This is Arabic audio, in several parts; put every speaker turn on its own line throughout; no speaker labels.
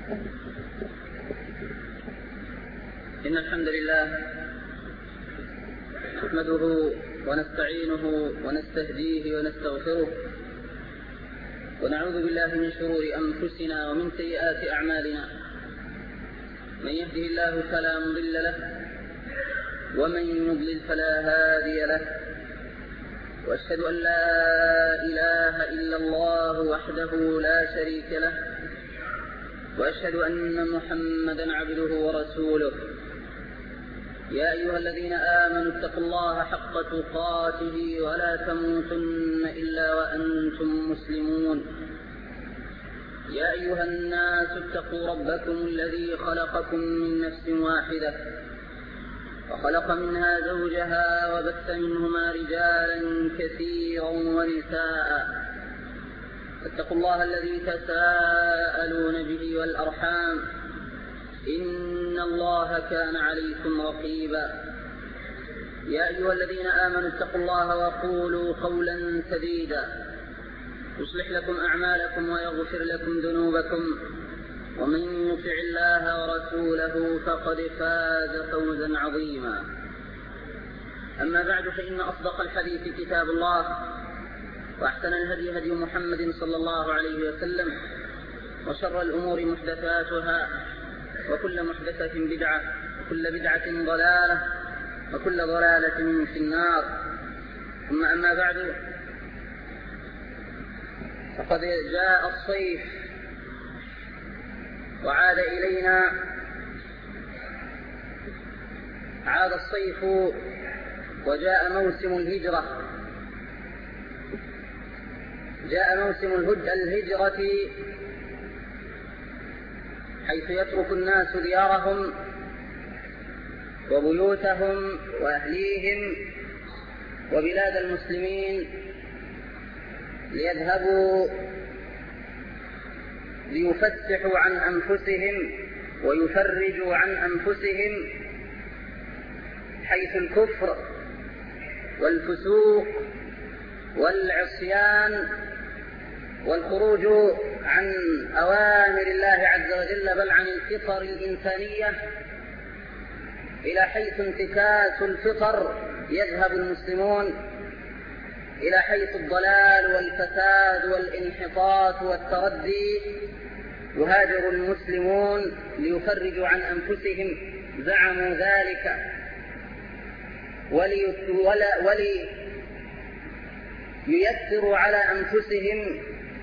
إن الحمد لله نحمده ونستعينه ونستهديه ونستغفره، ونعوذ بالله من شرور أنفسنا ومن سيئات أعمالنا. من يهده الله فلا مضل له، ومن يضلل فلا هادي له، وأشهد أن لا إله إلا الله وحده لا شريك له، وأشهد أن محمدا عبده ورسوله. يا أيها الذين آمنوا اتقوا الله حق تقاته ولا تموتن إلا وأنتم مسلمون. يا أيها الناس اتقوا ربكم الذي خلقكم من نفس واحدة، وخلق منها زوجها، وبث منهما رجالا كثيرا ونساء. اتقوا الله الذي تساءلون به والأرحام، إن الله كان عليكم رقيبا. يا أيها الذين آمنوا اتقوا الله وقولوا قولا سديدا يصلح لكم أعمالكم ويغفر لكم ذنوبكم، ومن يطع الله ورسوله فقد فاز فوزا عظيما. أما بعد، فإن أصدق الحديث كتاب الله، وأحسن الهدي هدي محمد صلى الله عليه وسلم، وشر الأمور محدثاتها، وكل محدثة بدعة، وكل بدعة ضلالة، وكل ضلالة في النار. ثم أما بعد، فقد جاء الصيف وعاد إلينا، عاد الصيف وجاء موسم الهجرة. جاء موسم الهجرة حيث يترك الناس ديارهم وبيوتهم وأهليهم وبلاد المسلمين ليذهبوا ليفسحوا عن أنفسهم ويفرجوا عن أنفسهم، حيث الكفر والفسوق والعصيان والخروج عن أوامر الله عز وجل، بل عن الفطر الإنسانية، إلى حيث انتكاس الفطر يذهب المسلمون، إلى حيث الضلال والفساد والانحطاط والتردي يهاجر المسلمون ليفرجوا عن أنفسهم. زعموا ذلك ولييسروا على أنفسهم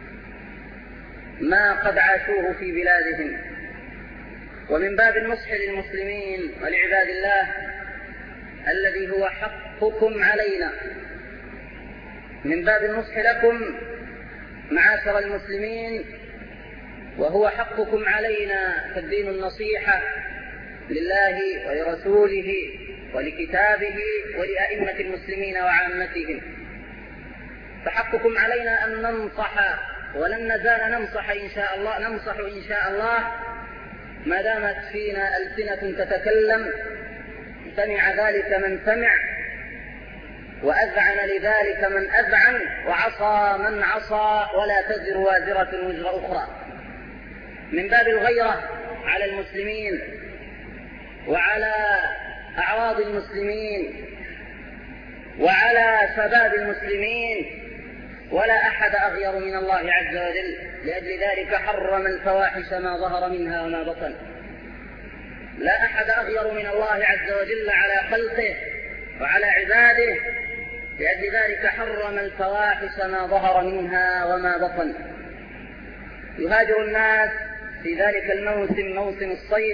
ما قد عاشوه في بلادهم. ومن باب النصح للمسلمين ولعباد الله الذي هو حقكم علينا، من باب النصح لكم معاشر المسلمين، وهو حقكم علينا، فالدين النصيحة لله ولرسوله ولكتابه ولأئمة المسلمين وعامتهم. فحقكم علينا أن ننصح، ولن نزال ننصح إن شاء الله ما دامت فينا ألسنة تتكلم. سمع ذلك من سمع، وأذعن لذلك من أذعن، وعصى من عصى، ولا تزر وازرة وزر أخرى. من باب الغيرة على المسلمين وعلى أعراض المسلمين وعلى شباب المسلمين، ولا أحد أغير من الله عز وجل. لأجل ذلك حرم الفواحش ما ظهر منها وما بطن. لا أحد أغير من الله عز وجل على خلقه وعلى عباده، لأجل ذلك حرم الفواحش ما ظهر منها وما بطن. يهاجر الناس في ذلك الموسم، موسم الصيف.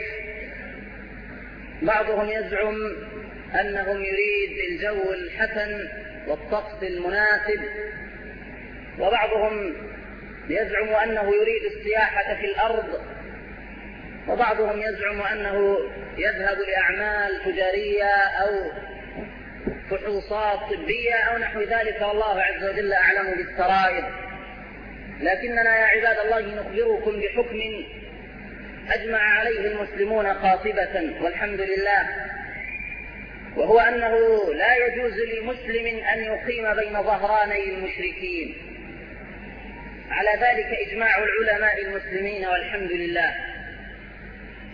بعضهم يزعم أنهم يريد الجو الحسن والطقس المناسب، وبعضهم يزعم أنه يريد السياحة في الأرض، وبعضهم يزعم أنه يذهب لأعمال تجارية أو فحوصات طبية أو نحو ذلك، والله عز وجل أعلم بالسرائر. لكننا يا عباد الله نخبركم بحكم أجمع عليه المسلمون قاطبة والحمد لله، وهو أنه لا يجوز لمسلم أن يقيم بين ظهراني المشركين. على ذلك إجماع العلماء المسلمين والحمد لله.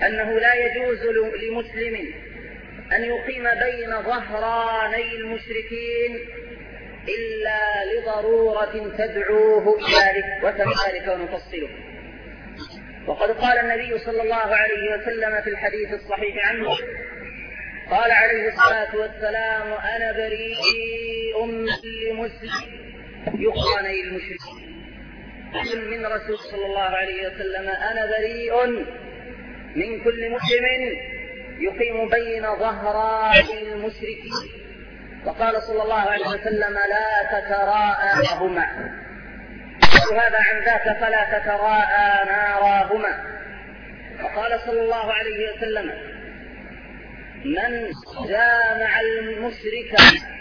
أنه لا يجوز لمسلم أن يقيم بين ظهراني المشركين إلا لضرورة تدعوه إلى ذلك، وكذلك ونفصله. وقد قال النبي صلى الله عليه وسلم في الحديث الصحيح عنه، قال عليه الصلاة والسلام: أنا بريء لمسلم يقرني المشركين. من رسول صلى الله عليه وسلم: أنا بريء من كل مسلم يقيم بين ظهراني المشركين. وقال صلى الله عليه وسلم: لا تتراءاهما، وهذا عن ذاك فلا تتراءى ناراهما. وقال صلى الله عليه وسلم: من جامع المشرك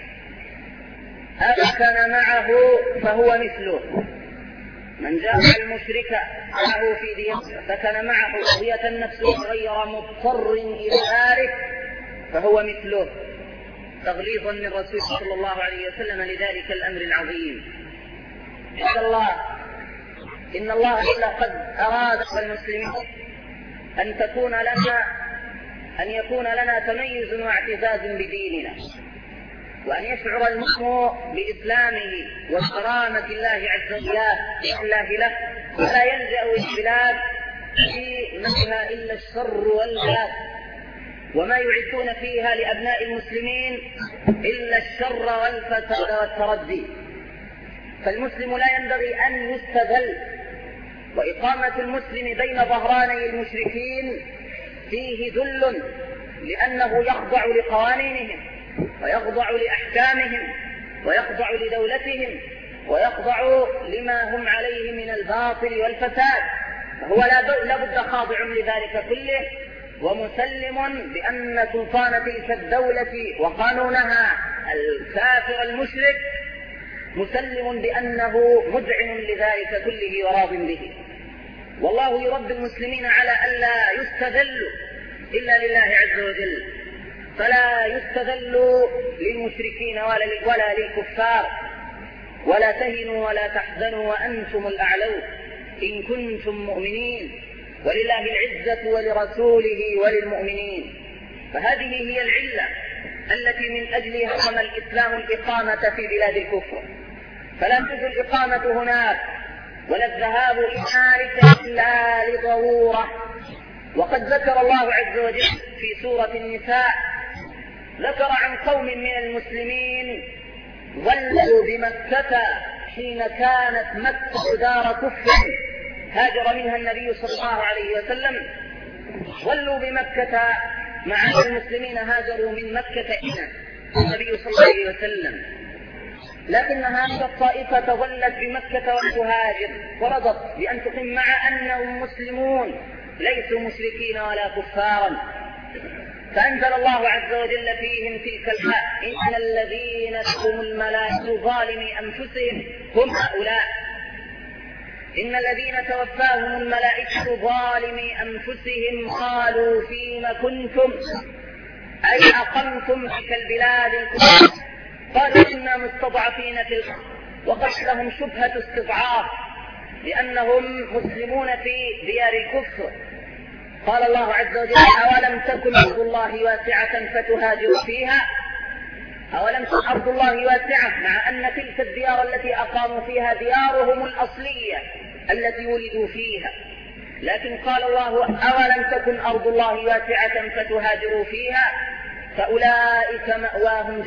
أمكن معه فهو مثله. من جامع المشرك معه في ديته فكان معه قضية النفس غير مضطر إلى ذلك فهو مثله، تغليظا من رسول صلى الله عليه وسلم لذلك الأمر العظيم. عباد الله، إن الله لقد أراد المسلمين أن يكون لنا تميز واعتزاز بديننا، وأن يشعر المسلم بإسلامه وكرامة الله عز وجل له، ولا يلجأ البلاد في منها إلا الشر والبلاء، وما يعدون فيها لأبناء المسلمين إلا الشر والفساد والتردي. فالمسلم لا ينبغي أن يستذل، وإقامة المسلم بين ظهراني المشركين فيه ذل، لأنه يخضع لقوانينهم ويخضع لأحكامهم ويخضع لدولتهم ويخضع لما هم عليه من الباطل والفساد، فهو لا بد خاضع لذلك كله، ومسلم بأن سلطان تلك الدولة وقانونها الكافر المشرك مسلم بأنه مذعن لذلك كله وراض به. والله يربي المسلمين على ألا يستذلوا إلا لله عز وجل، فلا يستذلوا للمشركين ولا للكفار، ولا تهنوا ولا تحزنوا وأنتم الأعلون إن كنتم مؤمنين، ولله العزة ولرسوله وللمؤمنين. فهذه هي العلة التي من أجلها حرم الإسلام الإقامة في بلاد الكفر، فلا تجوز الإقامة هناك ولا الذهاب إلى إلا لضرورة. وقد ذكر الله عز وجل في سورة النساء، ذكر عن قوم من المسلمين ظلوا بمكة حين كانت مكة دار كفر هاجر منها النبي صلى الله عليه وسلم، ظلوا بمكة مع المسلمين هاجروا من مكة إلى النبي صلى الله عليه وسلم، لكن هذه الطائفة ظلت بمكة وتهاجر ورضت بأن تقيم مع أنهم مسلمون ليسوا مشركين ولا كفارا. فأنزل الله عز وجل فيهم تلك الآية: إن الذين هم الملائكة ظالمي أنفسهم هم هؤلاء. إن الذين توفاهم الملائكة ظالمي أنفسهم قالوا فيما كنتم، أي أقمتم تلك البلاد الكفر؟ قالوا إنا مستضعفين في الأرض، وقد لهم شبهة استضعاف لأنهم مسلمون في ديار الكفر. قال الله عز وجل: أولم تكن أرض الله واسعة فتهاجروا فيها؟ أولم تكن أرض الله واسعة، مع أن تلك الديار التي أقاموا فيها ديارهم الأصلية التي ولدوا فيها، لكن قال الله: أولم تكن أرض الله واسعة فتهاجروا فيها فأولئك مأواهم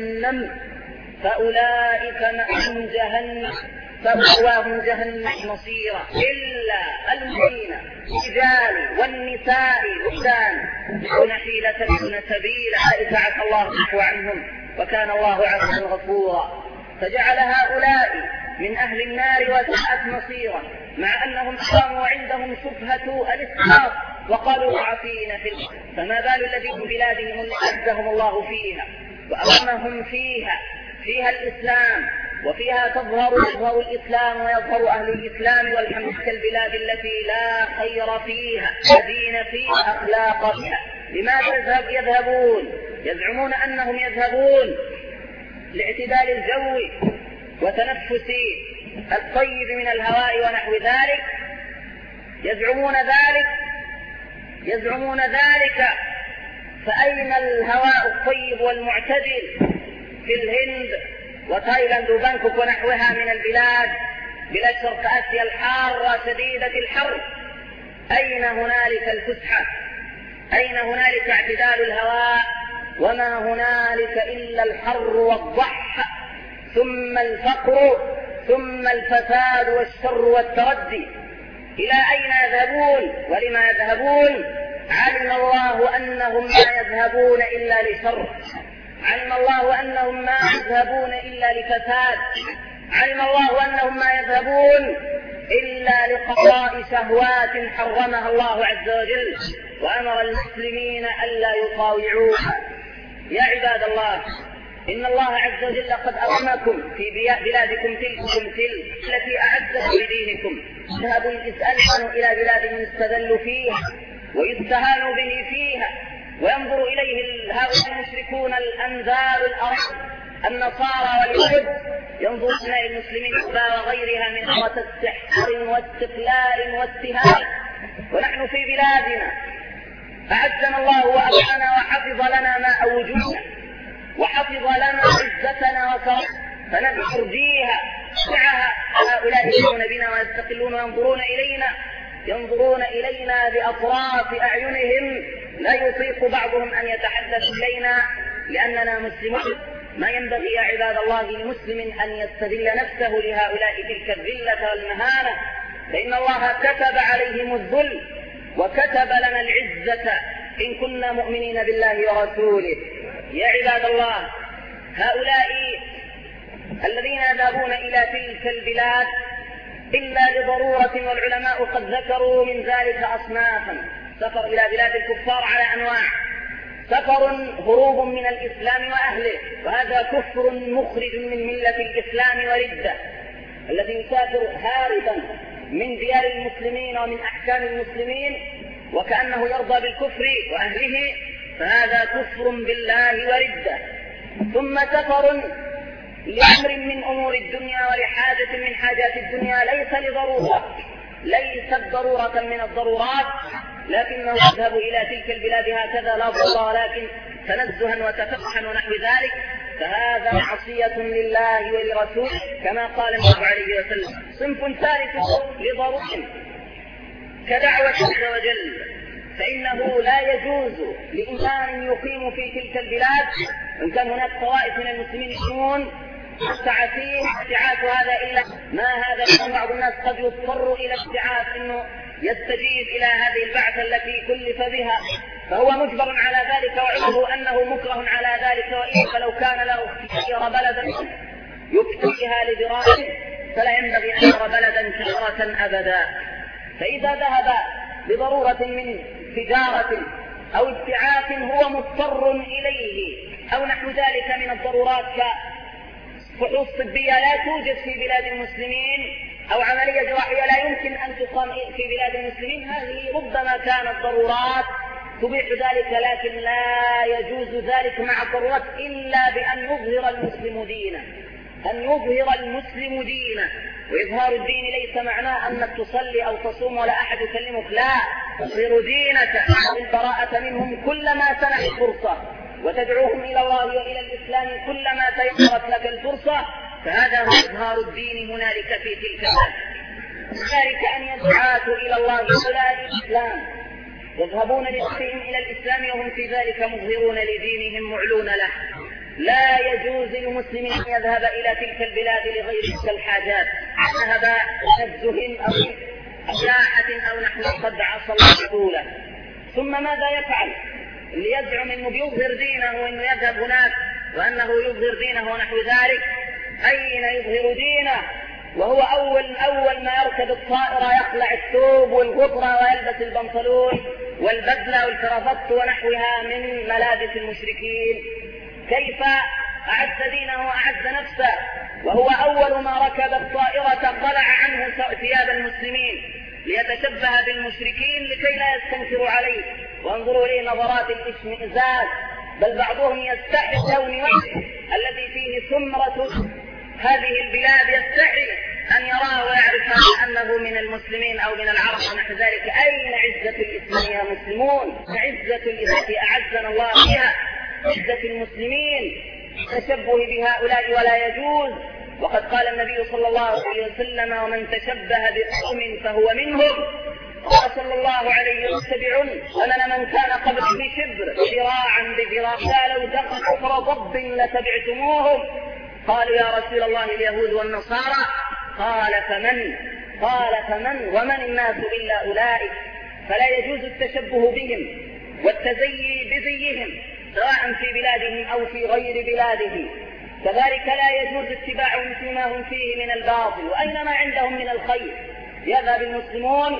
جهنم مصيرا إلا المؤمنين الرجال والنساء والولدان دون حيلة دون سبيل أولئك عسى الله العفو عنهم وكان الله عفوا غفورا. فجعل هؤلاء من أهل النار وساءت مصيرا، مع أنهم قاموا عندهم شبهة الإسقاط وقالوا ضعفين في الأرض، فما بال الذين في بلادهم التي أعزهم الله فيها وأمهم فيها الإسلام، وفيها تظهر الإسلام ويظهر أهل الإسلام والحمد كالبلاد التي لا خير فيها ودين فيها أخلاق فيها. لماذا يذهبون؟ يزعمون أنهم يذهبون لاعتدال الجو وتنفس الطيب من الهواء ونحو ذلك، يزعمون ذلك يزعمون ذلك، فأين الهواء الطيب والمعتدل في الهند وتايلاند وبانكوك ونحوها من البلاد شرق آسيا الحارة شديدة الحر؟ أين هنالك الفسحة؟ أين هنالك اعتدال الهواء؟ وما هنالك إلا الحر والضح، ثم الفقر، ثم الفساد والشر والتردي. إلى أين يذهبون ولما يذهبون؟ علم الله أنهم ما يذهبون إلا لشر، علم الله أنهم ما يذهبون إلا لفساد، علم الله أنهم ما يذهبون إلا لقضاء شهوات حرمها الله عز وجل وأمر المسلمين ألا يطاوعوها. يا عباد الله، إن الله عز وجل قد أكرمكم في بلادكم تلك التي أعزكم بدينكم. اذهبوا اسألوا إلى بلاد يستذل فيها ويستهان به فيها، وينظر إليه هؤلاء المشركون الأنذار الأرض النصارى واليهود، ينظرون إلى المسلمين وغيرها من أمرة استحقار واستقلال واستهانة، ونحن في بلادنا أعزنا الله وأبعنا وحفظ لنا ما وجودنا وحفظ لنا عزتنا وكرمنا، فنرجيها سعها. هؤلاء يؤمنون بنا ويستقلون ينظرون إلينا بأطراف أعينهم، لا يطيق بعضهم أن يتحدث إلينا لأننا مسلمون. ما ينبغي يا عباد الله لمسلم أن يستذل نفسه لهؤلاء تلك الذلة والمهانة، فإن الله كتب عليهم الذل وكتب لنا العزة إن كنا مؤمنين بالله ورسوله. يا عباد الله، هؤلاء الذين يذهبون إلى تلك البلاد إلا لضرورة، والعلماء قد ذكروا من ذلك أصنافا. سفر إلى بلاد الكفار على أنواع: سفر هروب من الإسلام وأهله، وهذا كفر مخرج من ملة الإسلام وردة. الذي يسافر هاربا من ديار المسلمين ومن أحكام المسلمين وكأنه يرضى بالكفر وأهله، فهذا كفر بالله وردة. ثم سفر لأمر من أمور الدنيا ولحاجة من حاجات الدنيا، ليس لضرورة، ليست ضرورة من الضرورات، لكنه يذهب إلى تلك البلاد هكذا لا ضرورة، لكن تنزها وتفقها ونحو ذلك، فهذا معصية لله ولرسوله كما قال الله عليه وسلم. صنف ثالث لضرورة كدعوة عز وجل، فإنه لا يجوز لإنسان يقيم في تلك البلاد، إن كان هناك طوائف من المسلمين يسمون ابتعاث هذا إلا ما هذا. بعض الناس قد يضطر إلى ابتعاث إنه يستجيب إلى هذه البعثة التي كلف بها، فهو مجبر على ذلك، وعلمه أنه مكره على ذلك، وإن فلو كان له اختيار بلدا يبتغيها لدراسة فلا ينبغي أن يرى بلدا كثرة أبدا. فإذا ذهب بضرورة من تجارة أو ابتعاث هو مضطر إليه أو نحو ذلك من الضرورات كفحوص طبية لا توجد في بلاد المسلمين، أو عملية جراحية لا يمكن أن تقام في بلاد المسلمين، هذه ربما كانت ضرورات تبيح ذلك، لكن لا يجوز ذلك مع الضرورات إلا بأن يظهر المسلم دينه، أن يظهر المسلم دينه. وإظهار الدين ليس معناه أنك تصلي أو تصوم ولا أحد يكلمك، لا، تظهر دينك بالبراءة منهم كلما سنحت فرصة، وتدعوهم إلى الله وإلى الإسلام كلما تيسرت لك الفرصة، فهذا هو إظهار الدين هنالك في تلك البلاد. ذلك أن يدعوا إلى الله وإلى الإسلام، يذهبون لدينهم إلى الإسلام وهم في ذلك مظهرون لدينهم معلون له. لا يجوز لمسلم أن يذهب إلى تلك البلاد لغير تلك الحاجات، ذهب تنزه أو أشاعة أو نحو قد عصى الله رسوله. ثم ماذا يفعل؟ اللي يزعم أنه يظهر دينه وأنه يذهب هناك وأنه يظهر دينه ونحو ذلك، أين يظهر دينه وهو أول ما يركب الطائرة يخلع الثوب والغطرة ويلبس البنطلون والبدلة والكرافت ونحوها من ملابس المشركين؟ كيف أعز دينه وأعز نفسه وهو أول ما ركب الطائرة خلع عنه ثياب المسلمين ليتشبه بالمشركين لكي لا يستنكروا عليه وانظروا إليه نظرات الاشمئزاز، بل بعضهم يستحي لون وجهه الذي فيه ثمرة هذه البلاد، يستحي أن يراه ويعرف أنه من المسلمين أو من العرب ونحو ذلك. أين عزة الإسلام يا مسلمون؟ عزة الإسلام أعزنا الله بها، عزة المسلمين، التشبه بهؤلاء ولا يجوز. وقد قال النبي صلى الله عليه وسلم: ومن تشبه بقوم فهو منهم. قال صلى الله عليه وسلم: أنا من كان قبل بشبر ذراعا بذراع لو دخل كفر ضب لتبعتموهم. قالوا: يا رسول الله اليهود والنصارى. قال: فمن ومن الناس إلا أولئك. فلا يجوز التشبه بهم والتزيي بزيهم سواء في بلادهم أو في غير بلادهم. كذلك لا يجوز اتباعهم فيما هم فيه من الباطل، وأينما عندهم من الخير يذهب المسلمون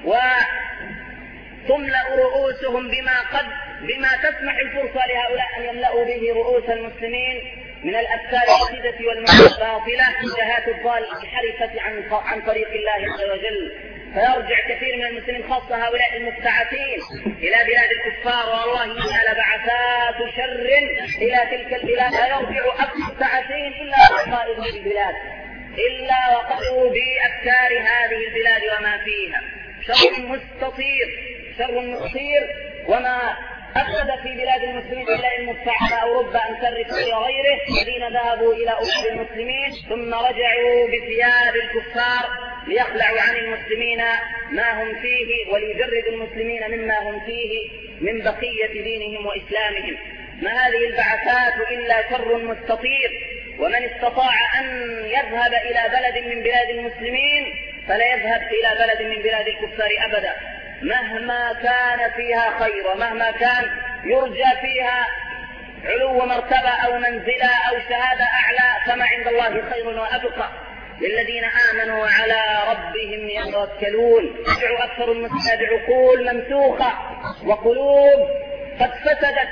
وتملأ رؤوسهم بما تسمح الفرصة لهؤلاء أن يملأوا به رؤوس المسلمين من الأفكار الفاسدة والمعاني الباطلة، جهات الضال الحرفة عن طريق الله عز وجل. فيرجع كثير من المسلمين خاصة هؤلاء المبتعثين إلى بلاد الكفار، والله إنها لبعثات شر إلى تلك البلاد. لا يرجع المبتعثين إلا بقائد البلاد، إلا وقعوا بأفكار هذه البلاد وما فيها. شر مستطير، وما أفسد في بلاد المسلمين إلا المبتعثة أو رب أمثال وغيره الذين ذهبوا إلى أرض المسلمين ثم رجعوا بثياب الكفار ليخلعوا عن المسلمين ما هم فيه وليجردوا المسلمين مما هم فيه من بقية دينهم وإسلامهم. ما هذه البعثات إلا شر مستطير. ومن استطاع أن يذهب إلى بلد من بلاد المسلمين فلا يذهب إلى بلد من بلاد الكفار أبدا، مهما كان فيها خير ومهما كان يرجى فيها علو مرتبة أو منزلة أو شهادة أعلى، فما عند الله خير وأبقى للذين آمنوا وعلى ربهم يتوكلون. يدعو أكثر المسلمين بعقول ممسوخة وقلوب قد فسدت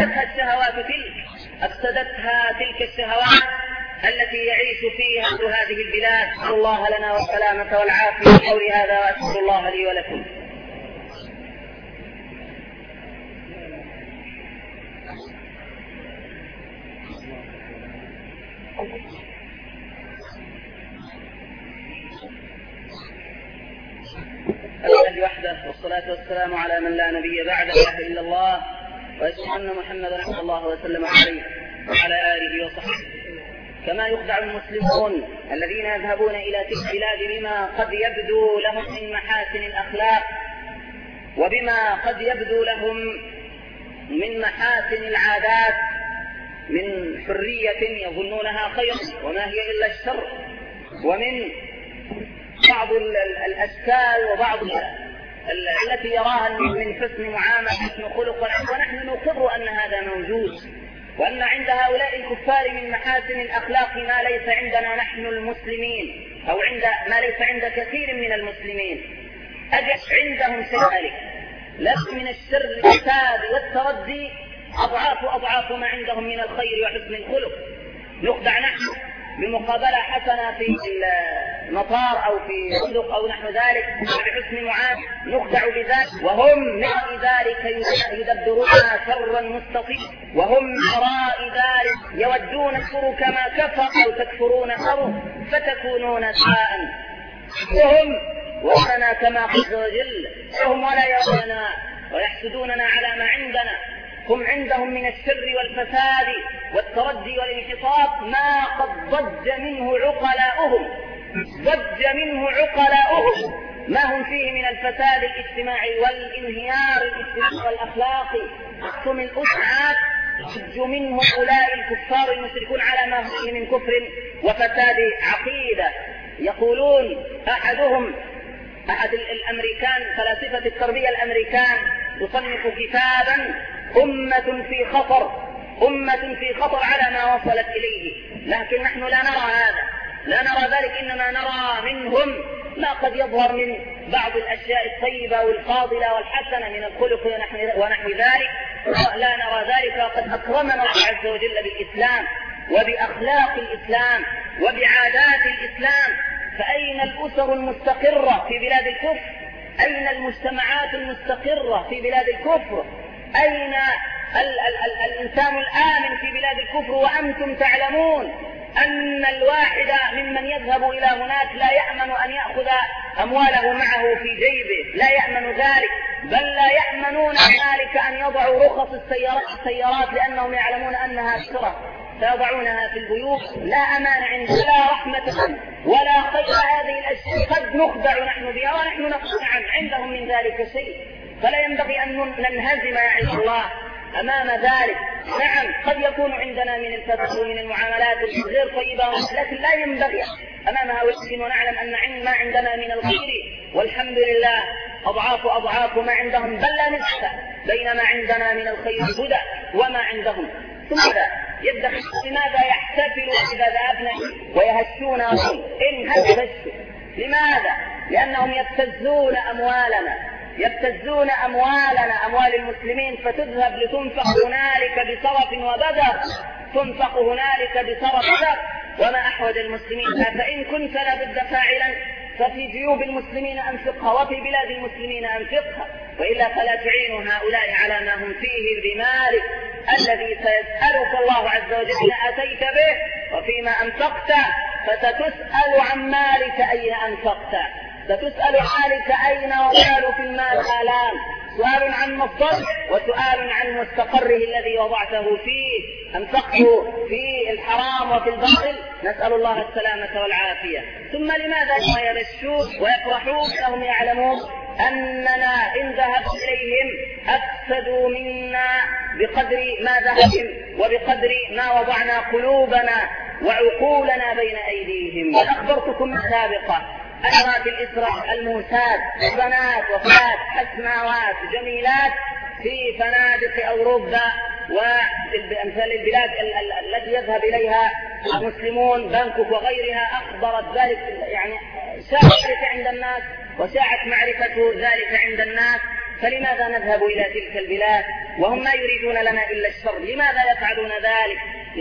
أفسدتها تلك الشهوات التي يعيش فيها هذه البلاد. أسأل الله لنا والسلامة والعافية. قولي هذا وأسأل الله لي ولكم. الحمد وحده والصلاة والسلام على من لا نبي بعده إلا الله، وأشهد أن محمدا صلى الله وسلم عليه وعلى آله وصحبه. كما يخدع المسلمون الذين يذهبون إلى تلك البلاد بما قد يبدو لهم من محاسن الأخلاق وبما قد يبدو لهم من محاسن العادات، من حرية يظنونها خير وما هي إلا الشر، ومن بعض الأشكال وبعض التي يراها من حسن معاملة حسن خلق، ونحن نقر أن هذا موجود، وأن عند هؤلاء الكفار من محاسن الأخلاق ما ليس عندنا نحن المسلمين، أو ما ليس عند كثير من المسلمين. عندهم ذلك لست من الشر الفساد والتردي أضعاف ما عندهم من الخير وحسن الخلق. نخدع نحن بمقابلة حسنة في المطار أو في فندق أو نحو ذلك بحسن معاملة، نخدع بذلك، وهم من ذلك يدبرون شرا مستطيلا، وهم من وراء ذلك يودون الكفر كما كفر أو تكفرون فتكونون سواء. وهم ولنا كما قال عز وجل: وهم ولا يروننا ويحسدوننا على ما عندنا. هم عندهم من الشر والفساد والتردي والانحطاط ما قد ضج منه عقلاؤهم ما هم فيه من الفساد الاجتماعي والانهيار الاجتماعي والأخلاقي. أقسم الأسعاد ضج منه أولئك الكفار المشركون على ما هم من كفر وفساد عقيدة. يقولون أحد الأمريكان، فلاسفة التربية الأمريكان، يصنف كتابا أمة في خطر على ما وصلت إليه. لكن نحن لا نرى هذا، لا نرى ذلك، إنما نرى منهم ما قد يظهر من بعض الأشياء الطيبة والفاضلة والحسنة من الخلق ونحو ذلك. لا نرى ذلك، وقد أكرمنا الله عز وجل بالإسلام وبأخلاق الإسلام وبعادات الإسلام. فأين الأسر المستقرة في بلاد الكفر؟ أين المجتمعات المستقرة في بلاد الكفر؟ أين الإنسان الآمن في بلاد الكفر وأنتم تعلمون أن الواحد ممن يذهب إلى هناك لا يأمن أن يأخذ أمواله معه في جيبه، لا يأمن ذلك، بل لا يأمنون ذلك أن يضعوا رخص السيارات لأنهم يعلمون أنها سرقة فيضعونها في البيوت. لا أمان عند ولا رحمة ولا خير. هذه الأشياء قد نخدع نحن بها ونحن نقول نعم عندهم من ذلك شيء، فلا ينبغي أن ننهزم يا عز الله أمام ذلك. نعم قد يكون عندنا من الفساد ومن المعاملات غير طيبة، لكن لا ينبغي أمامها ولكن ونعلم أن ما عندنا من الخير والحمد لله أضعاف ما عندهم، بل لا ننسى بين ما عندنا من الخير هدى وما عندهم. ثم يدخل لماذا يحتفل إذا ذهبنا ويهشون إن هشوا؟ لماذا؟ لأنهم يبتزون أموالنا أموال المسلمين، فتذهب لتنفق هنالك بصرف وبذر، تنفق هنالك بصرف وبذر، وما أحوج المسلمين. فإن كنت لابد فاعلا ففي جيوب المسلمين أنفقها وفي بلاد المسلمين أنفقها، وإلا فلا تعين هؤلاء على ما هم فيه بمالك الذي سيسألك الله عز وجل أتيت به وفيما أنفقت، فستسأل عن مالك أين أنفقت، ستسأل مالك أين ومال في المال آلام، سؤال عن مصدره وسؤال عن مستقره الذي وضعته فيه، أنفقته في الحرام وفي الباطل، نسأل الله السلامة والعافية. ثم لماذا يبشون ويفرحون وهم يعلمون أننا إن ذهب إليهم أفسدوا منا بقدر ما ذهبهم وبقدر ما وضعنا قلوبنا وعقولنا بين أيديهم. أخبرتكم سابقا أشرات الإسراء الموساد، بنات وفات حسناوات جميلات في فنادق أوروبا وأمثال البلاد التي يذهب إليها المسلمون بانكوك وغيرها، أخبرت ذلك يعني شاعت ذلك عند الناس وشاعت معرفة ذلك عند الناس. فلماذا نذهب إلى تلك البلاد وهم ما يريدون لنا إلا الشر؟ لماذا يفعلون ذلك؟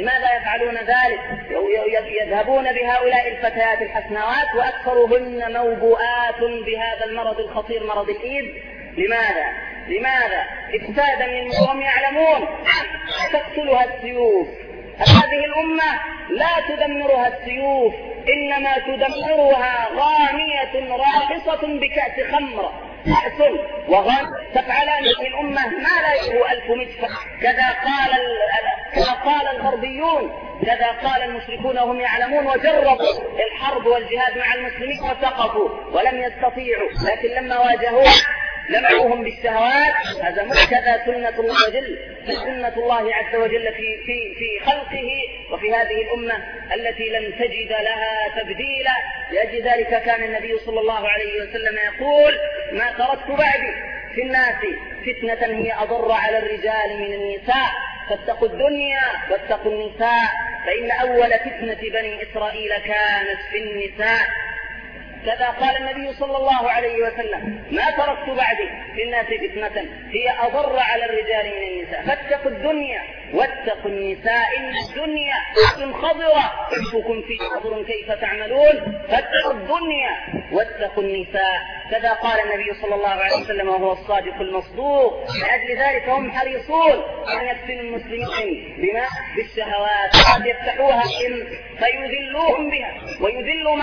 يذهبون بهؤلاء الفتيات الحسناوات وأكثرهن موبوءات بهذا المرض الخطير مرض الإيدز. لماذا؟ إفسادا للمسلمين. يعلمون تقتلها السيوف، هذه الأمة لا تدمرها السيوف، إنما تدمرها غانية راقصة بكأس خمر أحسن وغن تفعلان في الأمة ما لا يهو 1000 مدفع. كذا قال الغربيون، كذا قال المشركون وهم يعلمون، وجربوا الحرب والجهاد مع المسلمين وسقطوا ولم يستطيعوا، لكن لما واجهوه لمعوهم بالشهوات هزموا. كذا سنة الله عز وجل في خلقه وفي هذه الأمة التي لن تجد لها تبديلا. لأجل ذلك كان النبي صلى الله عليه وسلم يقول: ما تركت بعدي في الناس فتنة هي أضر على الرجال من النساء، فاتقوا الدنيا واتقوا النساء، فإن أول فتنة بني إسرائيل كانت في النساء. كذا قال النبي صلى الله عليه وسلم: ما تركت بعدي في الناس فتنة هي أضر على الرجال من النساء، فاتقوا الدنيا واتقوا النساء، إن الدنيا خضرة يشوفكم في خضر كيف تعملون، فاتقوا الدنيا واتقوا النساء. كذا قال النبي صلى الله عليه وسلم وهو الصادق المصدوق. لأجل ذلك هم حريصون أن يفتنوا المسلمين بما بالشهوات، قد يفتحوها فيذلوهم بها ويذلوا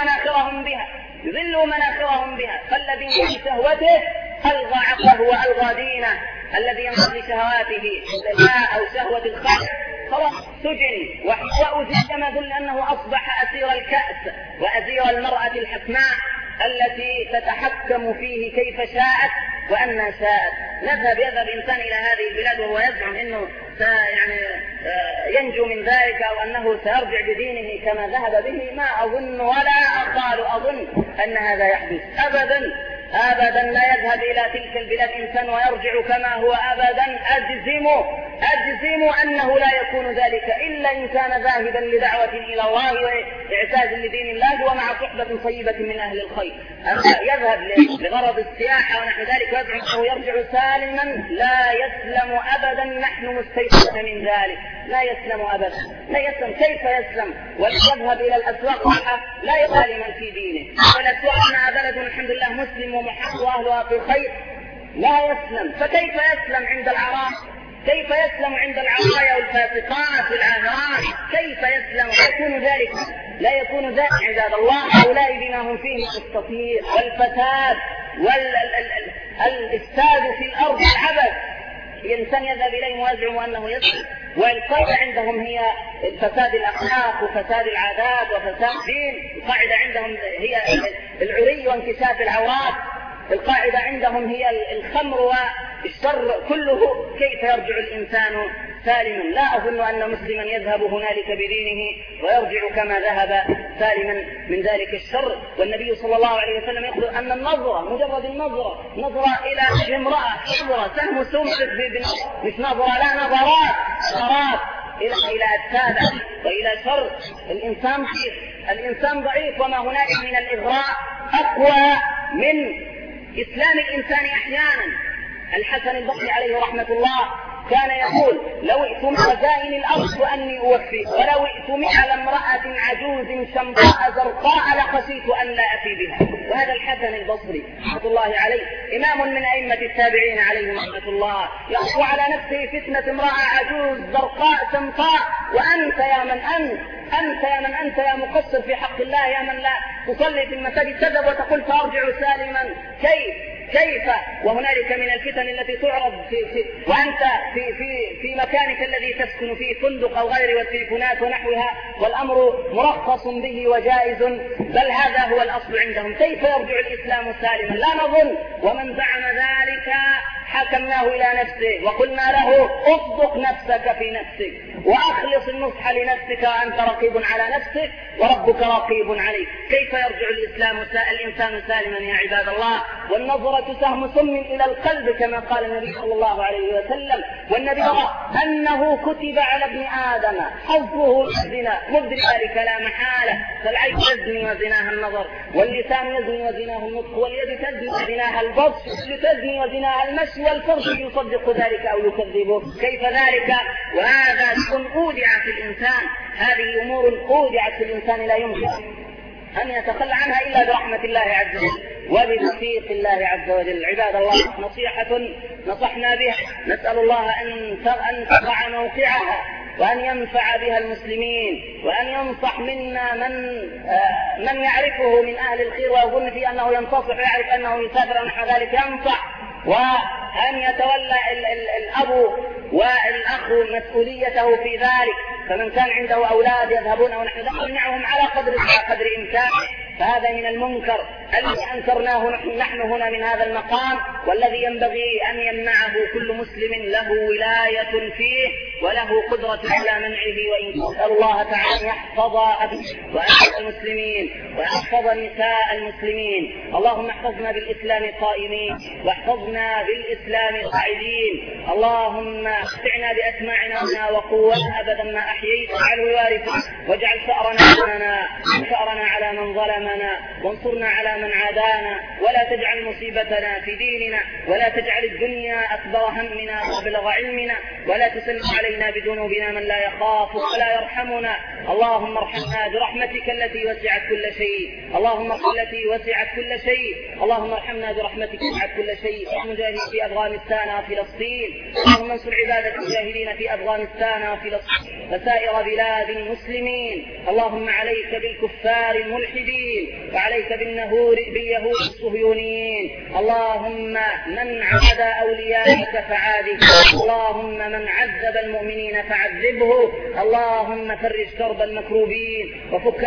مناخرهم بها، فالذي في شهوته ألغى عقله وألغى دينه، الذي يمضي لشهواته أو شهوة الخمر فهو سجن وأزيل مثل أنه أصبح أسير الكأس وأسير المرأة الحسناء التي تتحكم فيه كيف شاءت وأنها شاءت. يذهب إنسان إلى هذه البلاد وهو يزعم أنه ينجو من ذلك أو أنه سيرجع بدينه كما ذهب به. ما أظن ولا أظن أن هذا يحدث أبدا. لا يذهب إلى تلك البلاد إنسان ويرجع كما هو أبدا. أجزم أنه لا يكون ذلك إلا إن كان ذاهبا لدعوة إلى الله وإعزاز لدين الله ومع صحبة طيبة من أهل الخير. أما يذهب لغرض السياحة ونحو ذلك ويزعم أنه يرجع سالما، لا يسلم أبدا. نحن مستيقظون من ذلك. لا يسلم أبدا. كيف يسلم ويذهب إلى الأسواق لا يسلم في دينه؟ والأسواق أنها بلد الحمد لله مسلم ومحب وأهلها في الخير، لا يسلم. فكيف يسلم عند العراق كيف يسلم عند العرايا والفاسقات والعاهرات؟ كيف يسلم؟ لا يكون ذلك عباد الله. هؤلاء بما هم فيه من التطهير والفساد والإفساد في الأرض العبث، الإنسان يذهب إليهم ويزعم أنه يسلم، والقاعدة عندهم هي فساد الأخلاق وفساد العادات وفساد الدين. القاعدة عندهم هي العري وانكشاف العورات. القاعدة عندهم هي الخمر والشر كله. كيف يرجع الإنسان سالما؟ لا أظن أن مسلما يذهب هنالك بدينه ويرجع كما ذهب سالما من ذلك الشر. والنبي صلى الله عليه وسلم يقول أن النظرة، مجرد النظرة، نظرة إلى امرأة، نظرة سهم سم، مش نظرة، لا، نظرات إلى السادة وإلى شر. الإنسان ضعيف، وما هناك من الإغراء أقوى من إسلام الإنسان أحيانا. الحسن البصري عليه رحمة الله كان يقول: لو ائتم خزائن الأرض وأني أوفي، ولو ائتم على امرأة عجوز شمطاء زرقاء لخشيت أن لا أفي بها. وهذا الحسن البصري رحمة الله عليه إمام من أئمة التابعين عليهم رحمة الله، يخشى على نفسه فتنة امرأة عجوز زرقاء شمطاء، وأنت يا من أنت يا مقصر في حق الله، يا من لا تصلي في المساجد، تذهب وتقول فأرجع سالما. كيف وهنالك من الفتن التي تعرض وأنت في مكانك الذي تسكن فيه، فندق أو غيره، والتليفونات ونحوها، والأمر مرخص به وجائز، بل هذا هو الأصل عندهم. كيف يرجع الإسلام سالما؟ لا نظن. ومن زعم ذلك حكمناه إلى نفسه وقلنا له: اصدق نفسك في نفسك وأخلص النصح لنفسك، وأنت رقيب على نفسك وربك رقيب عليك. كيف يرجع الإنسان سالما يا عباد الله؟ والنظرة سهم سم إلى القلب كما قال النبي صلى الله عليه وسلم. والنبي قال أنه كتب على ابن آدم حظه الزنا، مبدل ذلك لا محالة. فالعين تزني وزناها النظر، واللسان يزني وزناه النطق، واليد تزني وزناها البطش، تزني وزناها المشي، والفرج يصدق ذلك أو يكذبه. كيف ذلك؟ وهذا أودع في الإنسان. هذه أمور أودعت في الإنسان لا يمكن أن يتخلى عنها إلا برحمة الله عز وجل وبتوفيق الله عز وجل. عباد الله، نصيحة نصحنا بها، نسأل الله أن تقع موقعها، وأن ينفع بها المسلمين، وأن ينصح منا من يعرفه من أهل الخير ويظن فيه أنه ينتصح ويعرف أنه يسافر ونحو ذلك ينصح، وأن يتولى الأب والأخ مسؤوليته في ذلك. فمن كان عنده أولاد يذهبون ونحن نمنعهم على قدر إمكانه، فهذا من المنكر الذي أنكرناه نحن هنا من هذا المقام، والذي ينبغي أن يمنعه كل مسلم له ولاية فيه وله قدرة على منعه. وإن نسأل الله تعالى يحفظ وأهل المسلمين ويحفظ نساء المسلمين. اللهم احفظنا بالإسلام قائمين، واحفظنا بالإسلام قاعدين. اللهم متعنا بأسماعنا وقوتنا أبدا ما أحييت، واجعله الوارث، واجعل ثأرنا على من ظلمنا، وانصرنا على من عادانا، ولا تجعل مصيبتنا في ديننا، ولا تجعل الدنيا أكبر همنا ومبلغ علمنا، ولا تسلط علينا بذنوبنا من لا يخاف ولا يرحمنا. اللهم ارحمنا برحمتك التي وسعت كل شيء، اللهم التي وسعت كل شيء، اللهم ارحمنا برحمتك وسعت كل شيء. المجاهدين في أفغانستان وفلسطين، اللهم انصر عبادك المجاهدين في أفغانستان وفلسطين وسائر بلاد المسلمين. اللهم عليك بالكفار الملحدين، وعليك باليهود الصهيونيين. اللهم من عاد أولياءك فعاده، اللهم من عذب المؤمنين فعذبه، اللهم فرج كرب المكروبين، وفك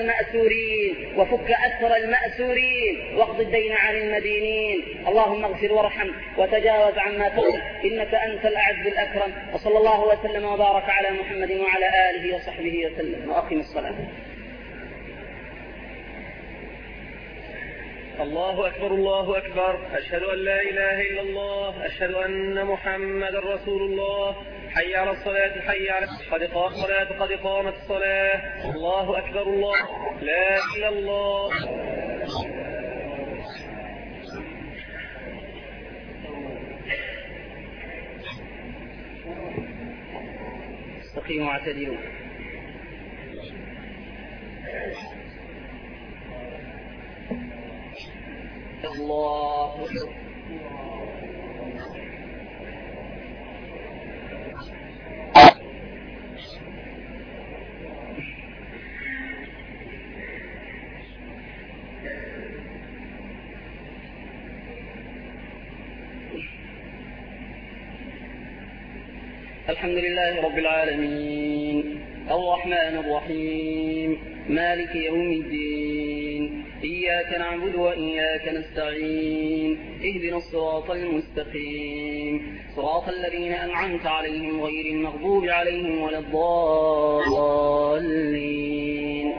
أسر المأسورين، واقض الدين عن المدينين. اللهم اغفر وارحم وتجاوز عما تغفر، إنك أنت الأعز الأكرم. وصلى الله وسلم وبارك على محمد وعلى آله وصحبه وسلم. وأقم الصلاة.
الله أكبر الله أكبر، أشهد أن لا إله إلا الله، أشهد أن محمد رسول الله. حي على الصلاة، حي على قد قامت الصلاة. الله أكبر الله لا إله إلا الله.
استقيموا واعتدلوا. الله
الحمد لله رب العالمين الرحمن الرحيم مالك يوم الدين إياك نعبد وإياك نستعين اهدنا الصراط المستقيم صراط الذين أنعمت عليهم غير المغضوب عليهم ولا الضالين.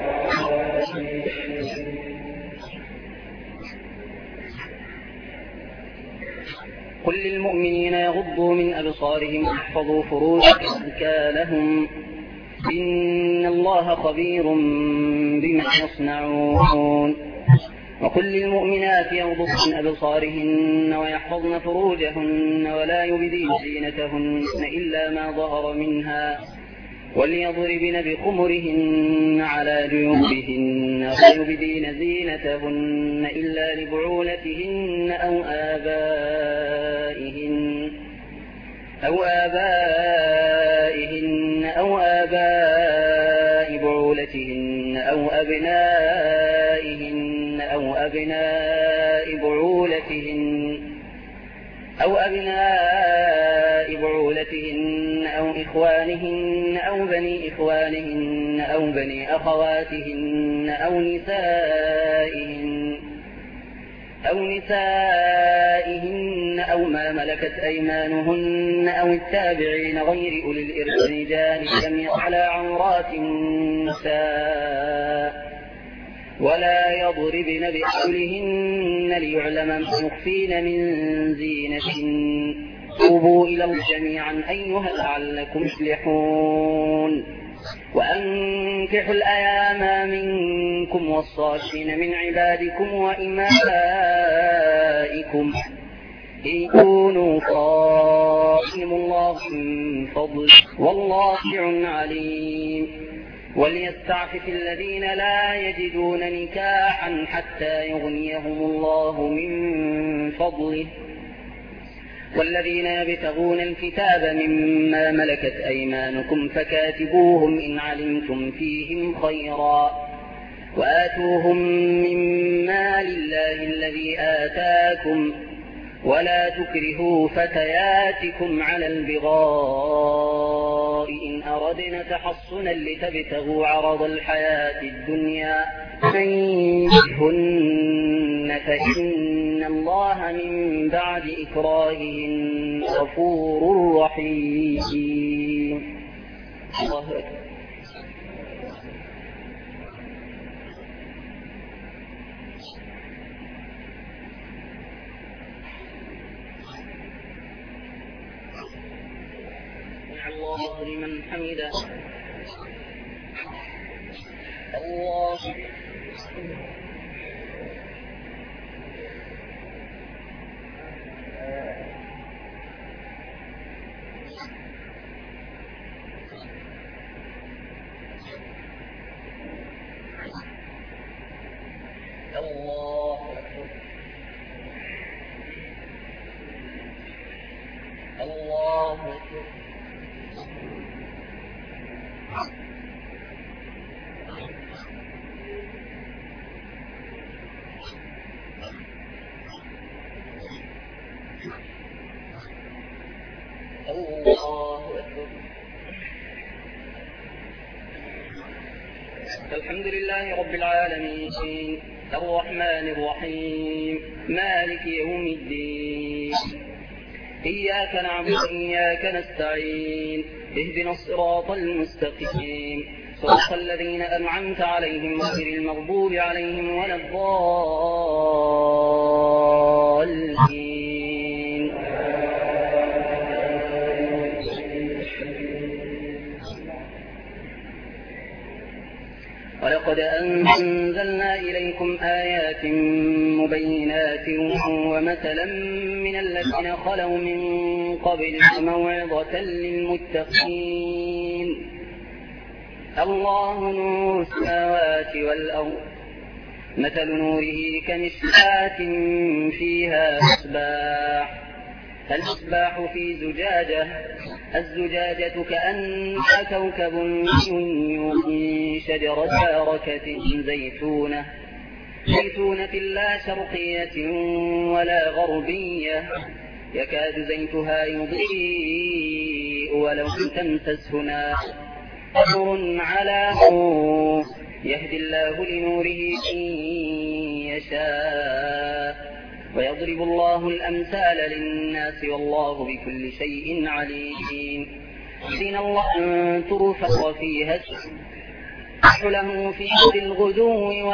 قل للمؤمنين يغضوا من أبصارهم ويحفظوا فروجهم أزكى لهم إن الله خبير بما يصنعون. وقل للمؤمنات يغضضن من أبصارهن ويحفظن فروجهن ولا يبدين زينتهن إلا ما ظهر منها وليضربن بخمرهن على جيوبهن ولا يبدين زينتهن إلا لبعولتهن أو آبائهن أو آباء بعولتهن أو أبنائهن أو أبناء بعولتهن أو إخوانهن أو بني إخوانهن أو بني أخواتهن أو نسائهن أو ما ملكت أيمانهن أو التابعين غير أولي الإرث رجال لم يعلى عورات النساء ولا يضربن بأرجلهن ليعلم ما يخفين من زينتهن. توبوا إلى الله جميعا أيها لعلكم تفلحون. وأنكحوا الأيام منكم والصالحين من عبادكم وإمائكم إن يكونوا صائم الله من فضل والله واسع عليم. وليستعفف الذين لا يجدون نكاحا حتى يغنيهم الله من فضله والذين يبتغون الكتاب مما ملكت أيمانكم فكاتبوهم إن علمتم فيهم خيرا وآتوهم مما لله الذي آتاكم ولا تكرهوا فتياتكم على البغاء إن أردنا تحصنا لتبتغوا عرض الحياة الدنيا من يكرهن فإن الله من بعد إكراههن غفور رحيم. الله أكبر. الله لمن حمده. الله الله الحمد لله رب العالمين الرحمن الرحيم مالك يوم الدين إياك نعبد وإياك نستعين اهدنا الصراط المستقيم صراط الذين أنعمت عليهم غير المغضوب عليهم ولا الضالين. ولقد أنزلنا إليكم آيات مبينات ومثلا من الذين خلوا من قبل موعظة للمتقين. الله نور السماوات والأرض مثل نوره كمشكاة فيها مصباح المصباح في زجاجة الزجاجة كأنها كوكب من شجرة باركة زيتونة لا شرقية ولا غربية يكاد زيتها يضيء يضيء ولو لم تمسسه نار نور على نور يهدي الله لنوره من يشاء ويضرب الله الأمثال للناس والله بكل شيء عليم. دين الله أن ترفع فيها له في الغدو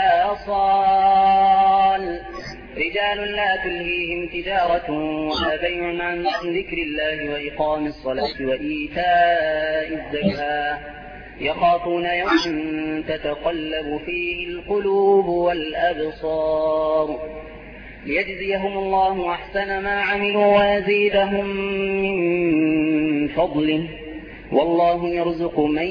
والآصال رجال لا تلهيهم تجارة ولا بيع عن ذكر الله وإقام الصلاة وإيتاء الزكاة يخافون يوما تتقلب فيه القلوب والأبصار ليجزيهم الله أحسن ما عملوا ويزيدهم من فضله والله يرزق من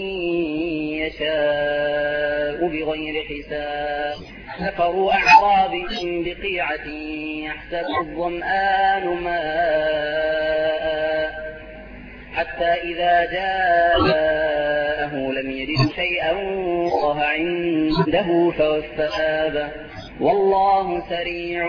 يشاء بغير حساب. كفروا أعراب بقيعة يحسب الظمآن ماء حتى إذا جاءه لم يجد شيئا وهو عنده فوفاه والله سريع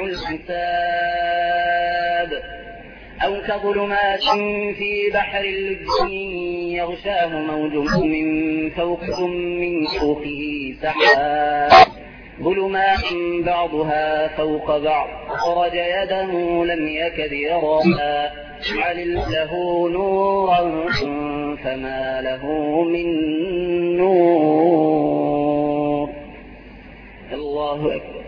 الحساب. أو كظلمات في بحر اللجة يغشاه موج من فوقه سحاب ظلمات بعضها فوق بعض خرج يده لم يكد يراها علل له نورا فما له من نور. الله أكبر.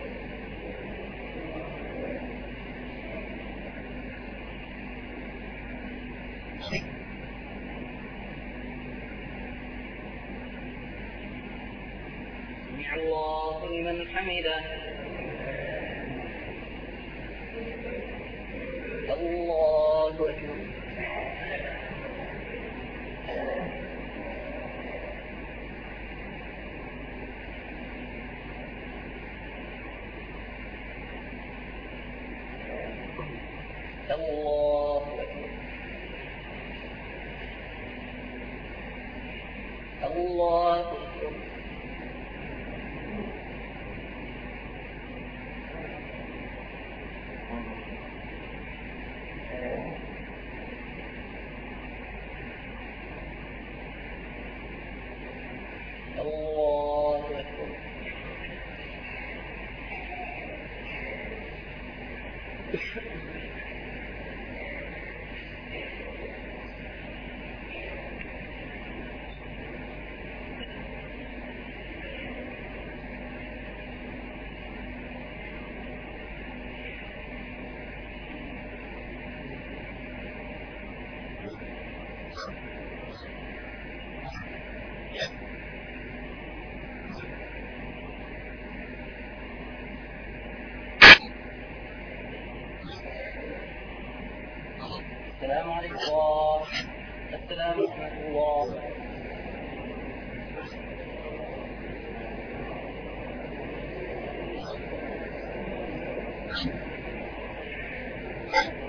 سمع الله لمن حمده. الله أكبر. الله أكبر. الله أكبر. الله أكبر. السلام عليكم. السلام ورحمة الله.